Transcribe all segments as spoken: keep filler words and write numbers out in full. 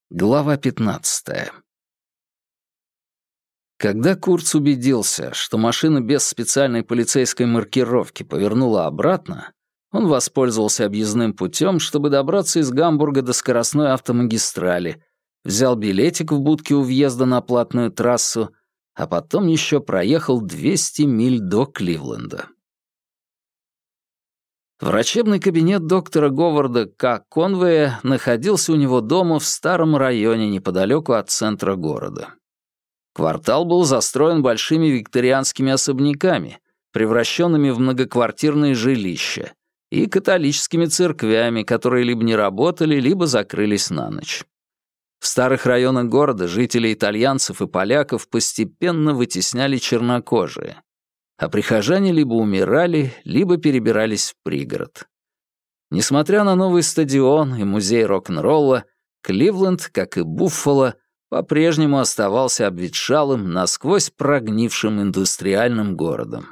Глава пятнадцатая. Когда Курц убедился, что машина без специальной полицейской маркировки повернула обратно, он воспользовался объездным путем, чтобы добраться из Гамбурга до скоростной автомагистрали, взял билетик в будке у въезда на платную трассу, а потом еще проехал двести миль до Кливленда. Врачебный кабинет доктора Говарда К. Конвея находился у него дома в старом районе неподалеку от центра города. Квартал был застроен большими викторианскими особняками, превращенными в многоквартирные жилища, и католическими церквями, которые либо не работали, либо закрылись на ночь. В старых районах города жители итальянцев и поляков постепенно вытесняли чернокожие, а прихожане либо умирали, либо перебирались в пригород. Несмотря на новый стадион и музей рок-н-ролла, Кливленд, как и Буффало, по-прежнему оставался обветшалым, насквозь прогнившим индустриальным городом.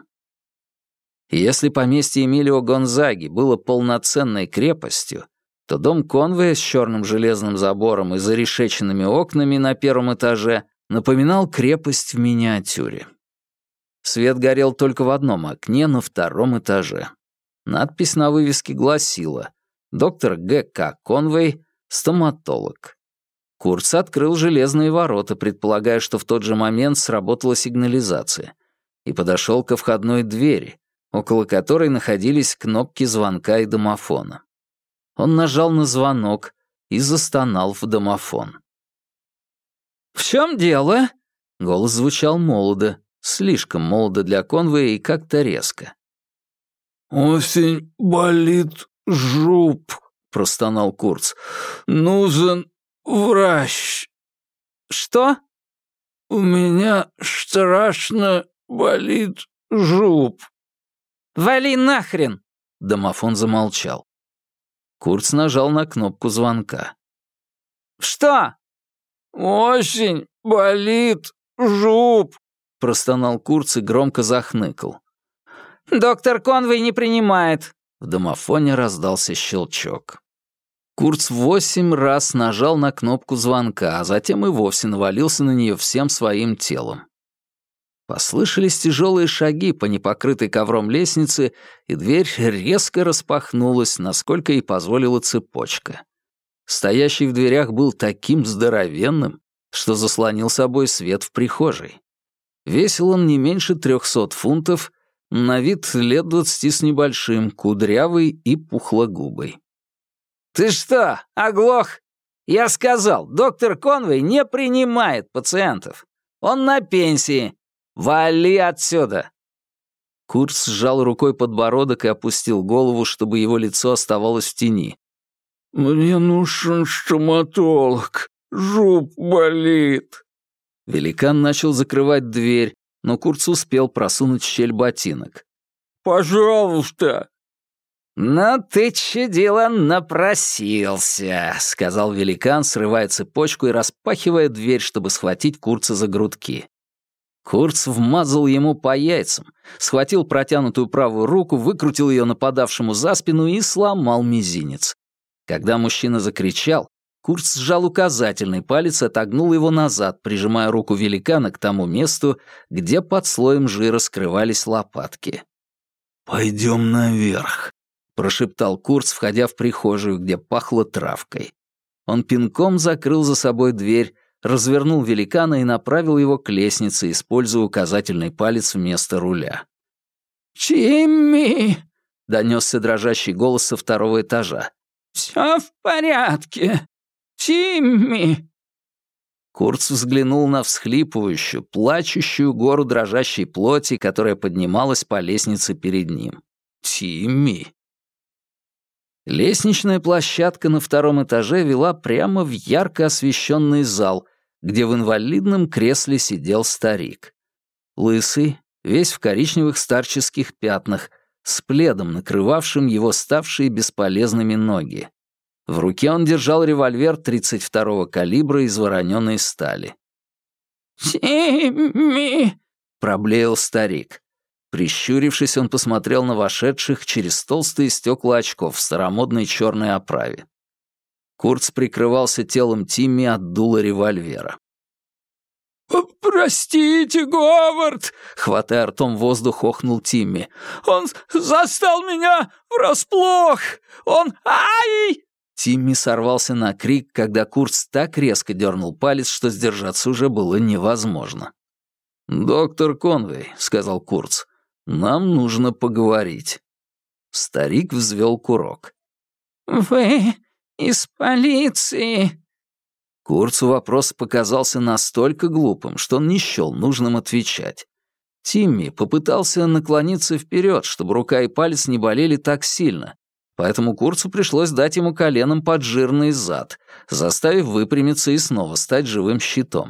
И если поместье Эмилио Гонзаги было полноценной крепостью, то дом Конвея с черным железным забором и зарешеченными окнами на первом этаже напоминал крепость в миниатюре. Свет горел только в одном окне на втором этаже. Надпись на вывеске гласила «Доктор Г К. Конвей, стоматолог». Курц открыл железные ворота, предполагая, что в тот же момент сработала сигнализация, и подошел ко входной двери, около которой находились кнопки звонка и домофона. Он нажал на звонок и застонал в домофон. «В чем дело?» Голос звучал молодо, слишком молодо для Конвея и как-то резко. «Очень болит жуп», — простонал Курц. «Нужен врач». «Что?» «У меня страшно болит жуп». «Вали нахрен!» Домофон замолчал. Курц нажал на кнопку звонка. «Что?» «Очень болит жуп», — простонал Курц и громко захныкал. «Доктор Конвей не принимает». В домофоне раздался щелчок. Курц восемь раз нажал на кнопку звонка, а затем и вовсе навалился на нее всем своим телом. Послышались тяжелые шаги по непокрытой ковром лестнице, и дверь резко распахнулась, насколько ей позволила цепочка. Стоящий в дверях был таким здоровенным, что заслонил собой свет в прихожей. Весил он не меньше трехсот фунтов, на вид лет двадцати с небольшим, кудрявый и пухлогубый. «Ты что, оглох? Я сказал, доктор Конвей не принимает пациентов. Он на пенсии. Вали отсюда!» Курц сжал рукой подбородок и опустил голову, чтобы его лицо оставалось в тени. «Мне нужен стоматолог. Жуп болит». Великан начал закрывать дверь, но Курц успел просунуть в щель ботинок. «Пожалуйста!» «Ну ты, чудило, напросился», — сказал великан, срывая цепочку и распахивая дверь, чтобы схватить Курца за грудки. Курц вмазал ему по яйцам, схватил протянутую правую руку, выкрутил ее нападавшему за спину и сломал мизинец. Когда мужчина закричал, Курц сжал указательный палец и отогнул его назад, прижимая руку великана к тому месту, где под слоем жира скрывались лопатки. «Пойдем наверх», — прошептал Курц, входя в прихожую, где пахло травкой. Он пинком закрыл за собой дверь, развернул великана и направил его к лестнице, используя указательный палец вместо руля. «Тимми!» — донесся дрожащий голос со второго этажа. «Все в порядке! Тимми!» Курц взглянул на всхлипывающую, плачущую гору дрожащей плоти, которая поднималась по лестнице перед ним. «Тимми!» Лестничная площадка на втором этаже вела прямо в ярко освещенный зал, где в инвалидном кресле сидел старик. Лысый, весь в коричневых старческих пятнах, с пледом, накрывавшим его ставшие бесполезными ноги. В руке он держал револьвер тридцать второго калибра из вороненой стали. «Тимми!» — проблеял старик. Прищурившись, он посмотрел на вошедших через толстые стекла очков в старомодной черной оправе. Курц прикрывался телом Тимми от дула револьвера. «Простите, Говард!» — хватая ртом воздух, охнул Тимми. «Он застал меня врасплох! Он... Ай!» Тимми сорвался на крик, когда Курц так резко дернул палец, что сдержаться уже было невозможно. «Доктор Конвей», — сказал Курц, — «нам нужно поговорить». Старик взвел курок. «Вы из полиции?» Курцу вопрос показался настолько глупым, что он не счел нужным отвечать. Тимми попытался наклониться вперед, чтобы рука и палец не болели так сильно, поэтому Курцу пришлось дать ему коленом под жирный зад, заставив выпрямиться и снова стать живым щитом.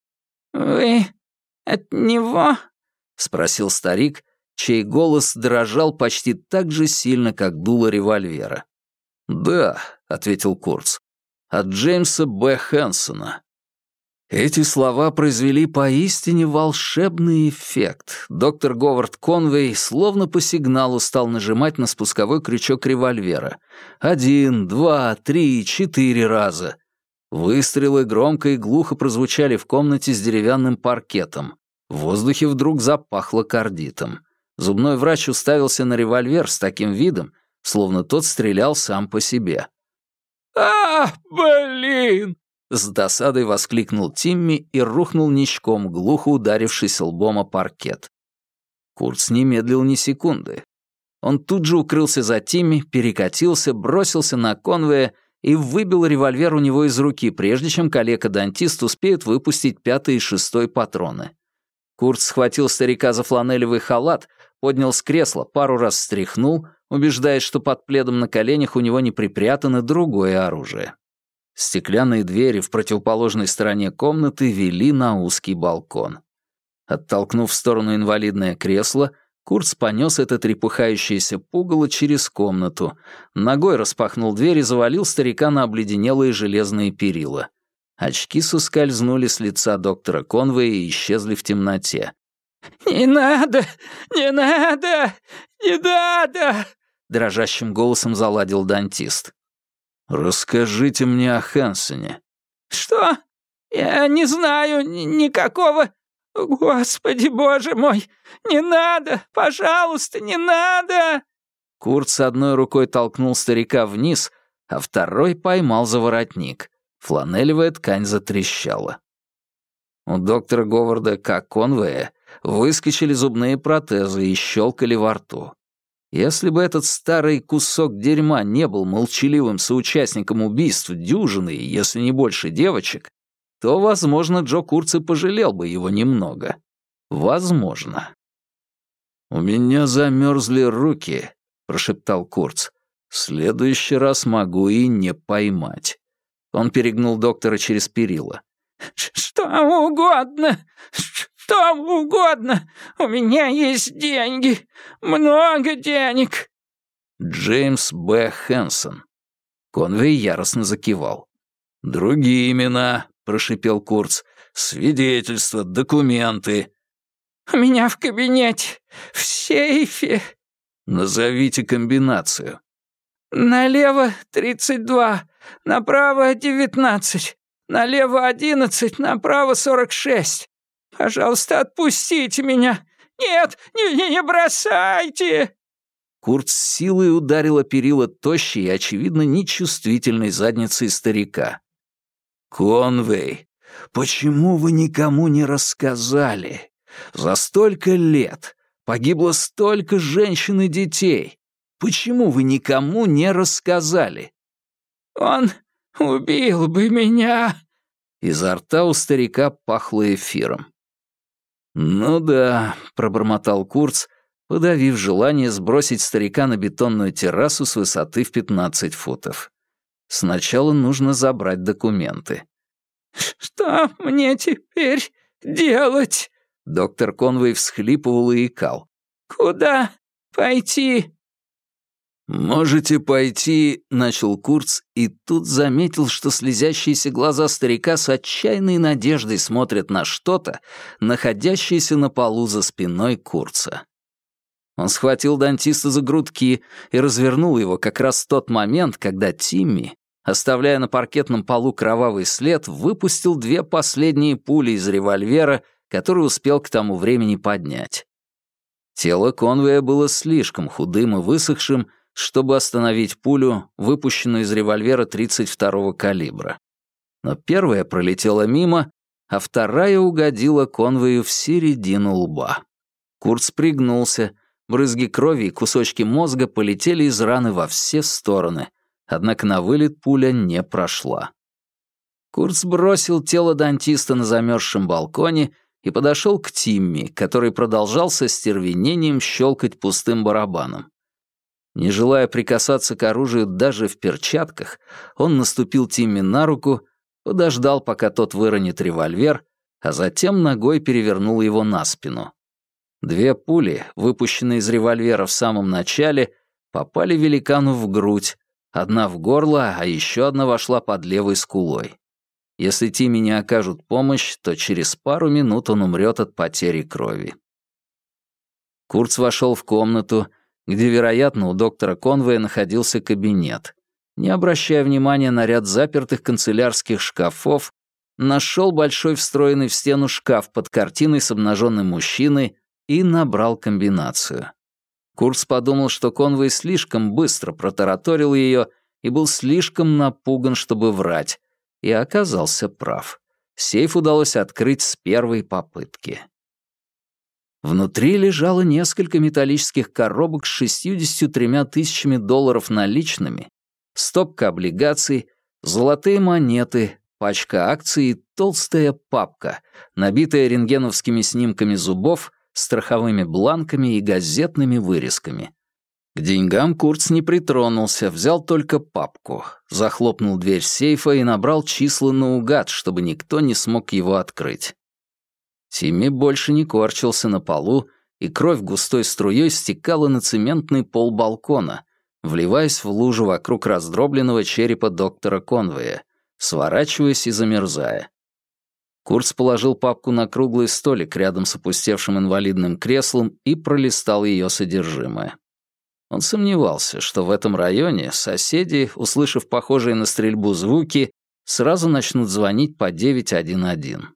«Вы от него?» — спросил старик, чей голос дрожал почти так же сильно, как дуло револьвера. «Да», — ответил Курц, — «от Джеймса Б. Хэнсона». Эти слова произвели поистине волшебный эффект. Доктор Говард Конвей словно по сигналу стал нажимать на спусковой крючок револьвера. Один, два, три, четыре раза. Выстрелы громко и глухо прозвучали в комнате с деревянным паркетом. В воздухе вдруг запахло кардитом. Зубной врач уставился на револьвер с таким видом, словно тот стрелял сам по себе. «А, блин!» — с досадой воскликнул Тимми и рухнул ничком, глухо ударившись лбом о паркет. Курц не медлил ни секунды. Он тут же укрылся за Тимми, перекатился, бросился на Конвея и выбил револьвер у него из руки, прежде чем коллега-дантист успеет выпустить пятый и шестой патроны. Курц схватил старика за фланелевый халат, поднял с кресла, пару раз встряхнул, убеждаясь, что под пледом на коленях у него не припрятано другое оружие. Стеклянные двери в противоположной стороне комнаты вели на узкий балкон. Оттолкнув в сторону инвалидное кресло, Курц понес это трепыхающееся пугало через комнату, ногой распахнул дверь и завалил старика на обледенелые железные перила. Очки соскользнули с лица доктора Конвея и исчезли в темноте. «Не надо! Не надо! Не надо!» — дрожащим голосом заладил дантист. «Расскажите мне о Хэнсоне». «Что? Я не знаю ни- никакого... Господи, боже мой! Не надо! Пожалуйста, не надо!» Курц одной рукой толкнул старика вниз, а второй поймал за воротник. Фланелевая ткань затрещала. У доктора Говарда К. Конвея выскочили зубные протезы и щелкали во рту. Если бы этот старый кусок дерьма не был молчаливым соучастником убийств дюжины, если не больше девочек, то, возможно, Джо Курц и пожалел бы его немного. Возможно. «У меня замерзли руки», — прошептал Курц. «В следующий раз могу и не поймать». Он перегнул доктора через перила. «Что угодно! Что угодно! У меня есть деньги! Много денег!» Джеймс Б. Хэнсон. Конвей яростно закивал. «Другие имена», — прошипел Курц. «Свидетельства, документы». «У меня в кабинете, в сейфе». «Назовите комбинацию». «Налево тридцать два, направо девятнадцать, налево одиннадцать, направо сорок шесть. Пожалуйста, отпустите меня! Нет, не, не, не бросайте!» Курц с силой ударил о перила тощей и, очевидно, нечувствительной задницей старика. «Конвей, почему вы никому не рассказали? За столько лет погибло столько женщин и детей. Почему вы никому не рассказали?» «Он убил бы меня!» Изо рта у старика пахло эфиром. «Ну да», — пробормотал Курц, подавив желание сбросить старика на бетонную террасу с высоты в пятнадцать футов. «Сначала нужно забрать документы». «Что мне теперь делать?» Доктор Конвей всхлипывал и икал. «Куда пойти?» «Можете пойти», — начал Курц, и тут заметил, что слезящиеся глаза старика с отчаянной надеждой смотрят на что-то, находящееся на полу за спиной Курца. Он схватил дантиста за грудки и развернул его как раз в тот момент, когда Тимми, оставляя на паркетном полу кровавый след, выпустил две последние пули из револьвера, который успел к тому времени поднять. Тело Конвея было слишком худым и высохшим, чтобы остановить пулю, выпущенную из револьвера тридцать второго калибра. Но первая пролетела мимо, а вторая угодила Конвею в середину лба. Курц пригнулся, брызги крови и кусочки мозга полетели из раны во все стороны, однако на вылет пуля не прошла. Курц бросил тело дантиста на замерзшем балконе и подошел к Тимми, который продолжал со стервенением щелкать пустым барабаном. Не желая прикасаться к оружию даже в перчатках, он наступил Тимми на руку, подождал, пока тот выронит револьвер, а затем ногой перевернул его на спину. Две пули, выпущенные из револьвера в самом начале, попали великану в грудь, одна в горло, а еще одна вошла под левой скулой. Если Тимми не окажут помощь, то через пару минут он умрет от потери крови. Курц вошел в комнату, где, вероятно, у доктора Конвея находился кабинет. Не обращая внимания на ряд запертых канцелярских шкафов, нашел большой встроенный в стену шкаф под картиной с обнаженным мужчиной и набрал комбинацию. Курц подумал, что Конвей слишком быстро протараторил ее и был слишком напуган, чтобы врать, и оказался прав. Сейф удалось открыть с первой попытки. Внутри лежало несколько металлических коробок с шестьюдесятью тремя тысячами долларов наличными, стопка облигаций, золотые монеты, пачка акций и толстая папка, набитая рентгеновскими снимками зубов, страховыми бланками и газетными вырезками. К деньгам Курц не притронулся, взял только папку, захлопнул дверь сейфа и набрал числа наугад, чтобы никто не смог его открыть. Тимми больше не корчился на полу, и кровь густой струей стекала на цементный пол балкона, вливаясь в лужу вокруг раздробленного черепа доктора Конвея, сворачиваясь и замерзая. Курц положил папку на круглый столик рядом с опустевшим инвалидным креслом и пролистал ее содержимое. Он сомневался, что в этом районе соседи, услышав похожие на стрельбу звуки, сразу начнут звонить по девять один один.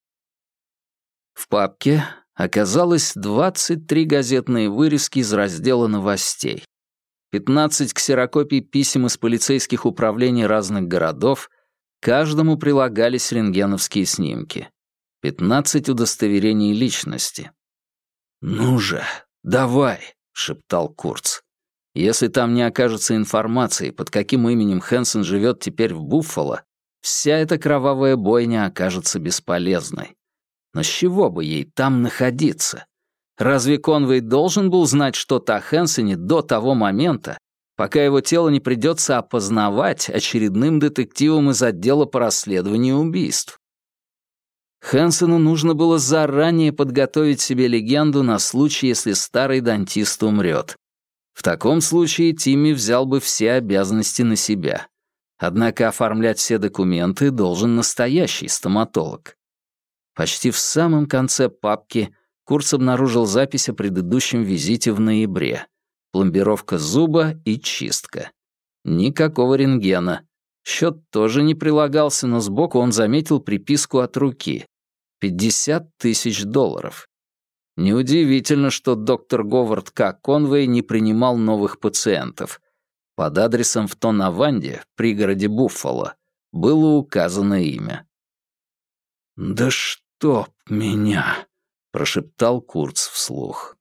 В папке оказалось двадцать три газетные вырезки из раздела новостей, пятнадцать ксерокопий писем из полицейских управлений разных городов, каждому прилагались рентгеновские снимки, пятнадцать удостоверений личности. «Ну же, давай!» — шептал Курц. «Если там не окажется информации, под каким именем Хэнсон живет теперь в Буффало, вся эта кровавая бойня окажется бесполезной. Но с чего бы ей там находиться? Разве Конвей должен был знать что-то о Хэнсоне до того момента, пока его тело не придется опознавать очередным детективом из отдела по расследованию убийств? Хэнсону нужно было заранее подготовить себе легенду на случай, если старый дантист умрет. В таком случае Тимми взял бы все обязанности на себя. Однако оформлять все документы должен настоящий стоматолог. Почти в самом конце папки Курц обнаружил запись о предыдущем визите в ноябре. Пломбировка зуба и чистка. Никакого рентгена. Счет тоже не прилагался, но сбоку он заметил приписку от руки. пятьдесят тысяч долларов. Неудивительно, что доктор Говард К. Конвей не принимал новых пациентов. Под адресом в Тонаванде, пригороде Буффало, было указано имя. «Да чтоб меня!» — прошептал Курц вслух.